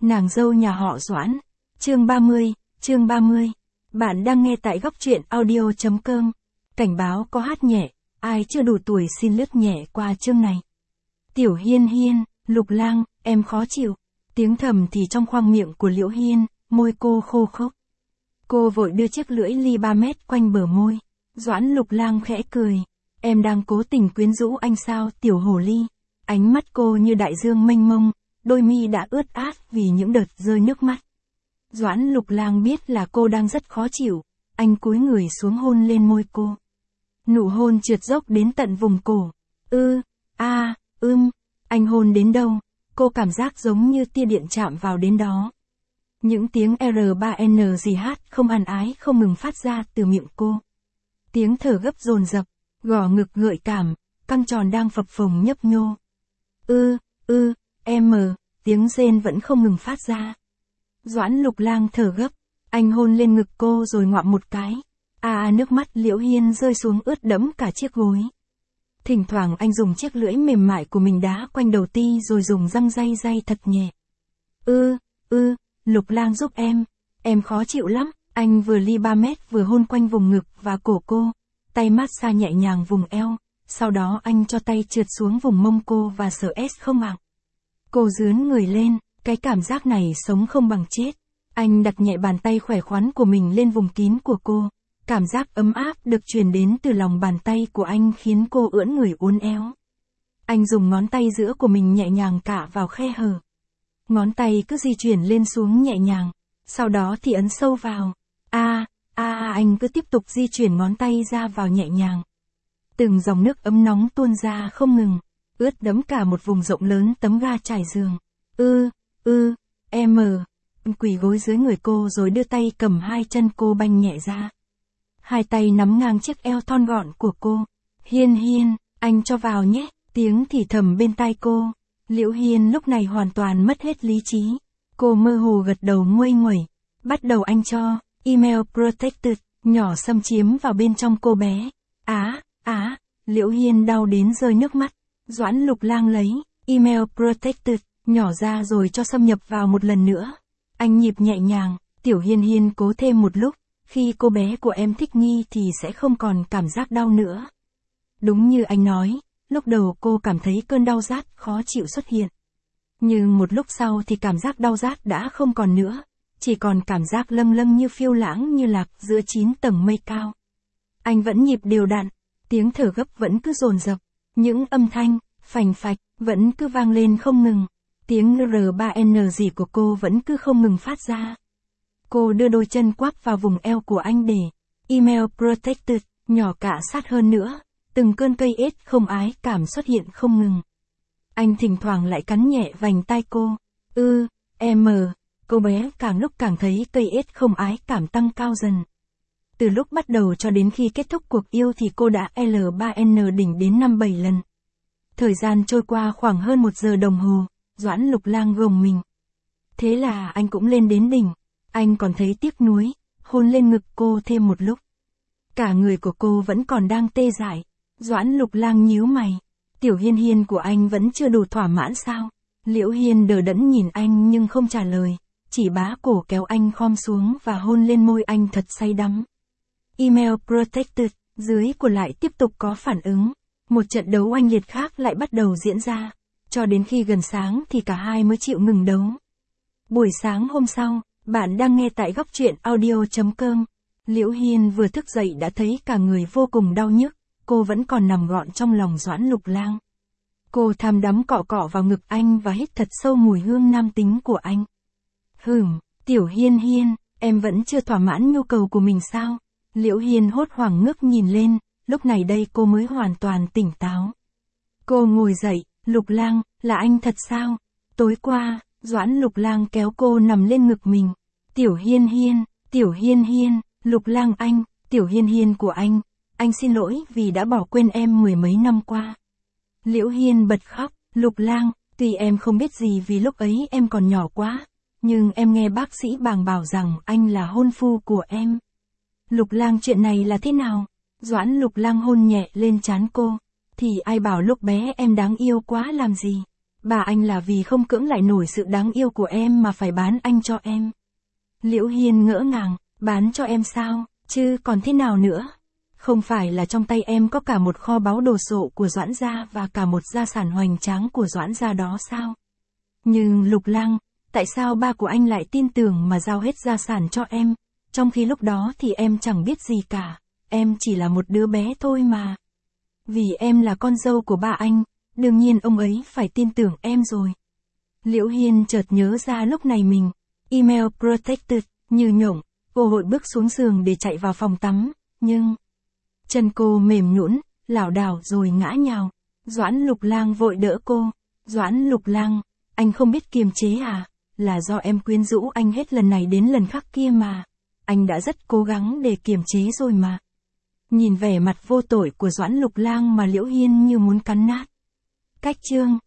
Nàng dâu nhà họ Doãn. Chương 30. Bạn đang nghe tại góc truyện audio.com. Cảnh báo có hát nhẹ, ai chưa đủ tuổi xin lướt nhẹ qua chương này. Tiểu Hiên Hiên, Lục Lang, em khó chịu. Tiếng thầm thì trong khoang miệng của Liễu Hiên, môi cô khô khốc. Cô vội đưa chiếc lưỡi li 3 mét quanh bờ môi. Doãn Lục Lang khẽ cười. Em đang cố tình quyến rũ anh sao, tiểu hồ ly. Ánh mắt cô như đại dương mênh mông, đôi mi đã ướt át vì những đợt rơi nước mắt. Doãn Lục Lang biết là cô đang rất khó chịu, anh cúi người xuống hôn lên môi cô. Nụ hôn trượt dốc đến tận vùng cổ. Anh hôn đến đâu, cô cảm giác giống như tia điện chạm vào đến đó. Những tiếng R3NGH không ăn ái không ngừng phát ra từ miệng cô. Tiếng thở gấp dồn dập, gò ngực gợi cảm, căng tròn đang phập phồng nhấp nhô. Tiếng rên vẫn không ngừng phát ra. Doãn Lục Lang thở gấp, anh hôn lên ngực cô rồi ngoạm một cái. Nước mắt Liễu Hiên rơi xuống ướt đẫm cả chiếc gối. Thỉnh thoảng anh dùng chiếc lưỡi mềm mại của mình đá quanh đầu ti rồi dùng răng day thật nhẹ. Lục Lang giúp em khó chịu lắm. Anh vừa li 3 mét vừa hôn quanh vùng ngực và cổ cô, tay massage nhẹ nhàng vùng eo, sau đó anh cho tay trượt xuống vùng mông cô và sờ không ặng. Cô dướn người lên, cái cảm giác này sống không bằng chết. Anh đặt nhẹ bàn tay khỏe khoắn của mình lên vùng kín của cô, cảm giác ấm áp được truyền đến từ lòng bàn tay của anh khiến cô ưỡn người uốn éo. Anh dùng ngón tay giữa của mình nhẹ nhàng cạ vào khe hở. Ngón tay cứ di chuyển lên xuống nhẹ nhàng, sau đó thì ấn sâu vào. Anh cứ tiếp tục di chuyển ngón tay ra vào nhẹ nhàng. Từng dòng nước ấm nóng tuôn ra không ngừng, ướt đẫm cả một vùng rộng lớn tấm ga trải giường. Quỳ gối dưới người cô rồi đưa tay cầm hai chân cô banh nhẹ ra. Hai tay nắm ngang chiếc eo thon gọn của cô. Hiên, anh cho vào nhé, tiếng thì thầm bên tai cô. Liễu Hiên lúc này hoàn toàn mất hết lý trí. Cô mơ hồ gật đầu nguây nguẩy. Bắt đầu anh cho, email protected, nhỏ xâm chiếm vào bên trong cô bé. Liễu Hiên đau đến rơi nước mắt. Doãn Lục Lang lấy, email protected, nhỏ ra rồi cho xâm nhập vào một lần nữa. Anh nhịp nhẹ nhàng, Tiểu Hiên cố thêm một lúc, khi cô bé của em thích nghi thì sẽ không còn cảm giác đau nữa. Đúng như anh nói, lúc đầu cô cảm thấy cơn đau rát khó chịu xuất hiện. Nhưng một lúc sau thì cảm giác đau rát đã không còn nữa, chỉ còn cảm giác lâng như phiêu lãng như lạc giữa 9 tầng mây cao. Anh vẫn nhịp đều đặn, tiếng thở gấp vẫn cứ dồn dập, những âm thanh, phành phạch, vẫn cứ vang lên không ngừng. Tiếng R3N của cô vẫn cứ không ngừng phát ra. Cô đưa đôi chân quắp vào vùng eo của anh để email protected, nhỏ cả sát hơn nữa. Từng cơn cây ết không ái cảm xuất hiện không ngừng. Anh thỉnh thoảng lại cắn nhẹ vành tai cô. Cô bé càng lúc càng thấy cây ết không ái cảm tăng cao dần. Từ lúc bắt đầu cho đến khi kết thúc cuộc yêu thì cô đã L3N đỉnh đến 5-7 lần. Thời gian trôi qua khoảng hơn 1 giờ đồng hồ, Doãn Lục Lang gồng mình. Thế là anh cũng lên đến đỉnh. Anh còn thấy tiếc nuối, hôn lên ngực cô thêm một lúc. Cả người của cô vẫn còn đang tê dại. Doãn Lục Lang nhíu mày. Tiểu Hiên của anh vẫn chưa đủ thỏa mãn sao? Liễu Hiên đờ đẫn nhìn anh nhưng không trả lời, chỉ bá cổ kéo anh khom xuống và hôn lên môi anh thật say đắm. Email protected, dưới của lại tiếp tục có phản ứng. Một trận đấu oanh liệt khác lại bắt đầu diễn ra. Cho đến khi gần sáng thì cả hai mới chịu ngừng đấu. Buổi sáng hôm sau, bạn đang nghe tại góc truyện audio.com. Liễu Hiên vừa thức dậy đã thấy cả người vô cùng đau nhức. Cô vẫn còn nằm gọn trong lòng Doãn Lục Lang. Cô tham đắm cọ vào ngực anh và hít thật sâu mùi hương nam tính của anh. Tiểu Hiên, em vẫn chưa thỏa mãn nhu cầu của mình sao? Liễu Hiên hốt hoảng ngước nhìn lên, lúc này đây cô mới hoàn toàn tỉnh táo. Cô ngồi dậy, Lục Lang, là anh thật sao? Tối qua, Doãn Lục Lang kéo cô nằm lên ngực mình. Tiểu Hiên, Lục Lang anh, Tiểu Hiên của anh xin lỗi vì đã bỏ quên em 10 mấy năm qua. Liễu Hiên bật khóc, Lục Lang, tuy em không biết gì vì lúc ấy em còn nhỏ quá, nhưng em nghe bác sĩ bàng bảo rằng anh là hôn phu của em. Lục Lang, chuyện này là thế nào? Doãn Lục Lang hôn nhẹ lên trán cô. Thì ai bảo lúc bé em đáng yêu quá làm gì? Bà anh là vì không cưỡng lại nổi sự đáng yêu của em mà phải bán anh cho em. Liễu Hiên ngỡ ngàng, bán cho em sao, chứ còn thế nào nữa? Không phải là trong tay em có cả một kho báu đồ sộ của Doãn gia và cả một gia sản hoành tráng của Doãn gia đó sao? Nhưng Lục Lang, tại sao ba của anh lại tin tưởng mà giao hết gia sản cho em, trong khi lúc đó thì em chẳng biết gì cả, em chỉ là một đứa bé thôi mà. Vì em là con dâu của ba anh, đương nhiên ông ấy phải tin tưởng em rồi. Liễu Hiên chợt nhớ ra lúc này mình, email protected, như nhộng, cô vội bước xuống giường để chạy vào phòng tắm, nhưng chân cô mềm nhũn, lảo đảo rồi ngã nhào. Doãn Lục Lang vội đỡ cô. Doãn Lục Lang, anh không biết kiềm chế à? Là do em quyến rũ anh hết lần này đến lần khác kia mà. Anh đã rất cố gắng để kiềm chế rồi mà. Nhìn vẻ mặt vô tội của Doãn Lục Lang mà Liễu Hiên như muốn cắn nát. Cách chương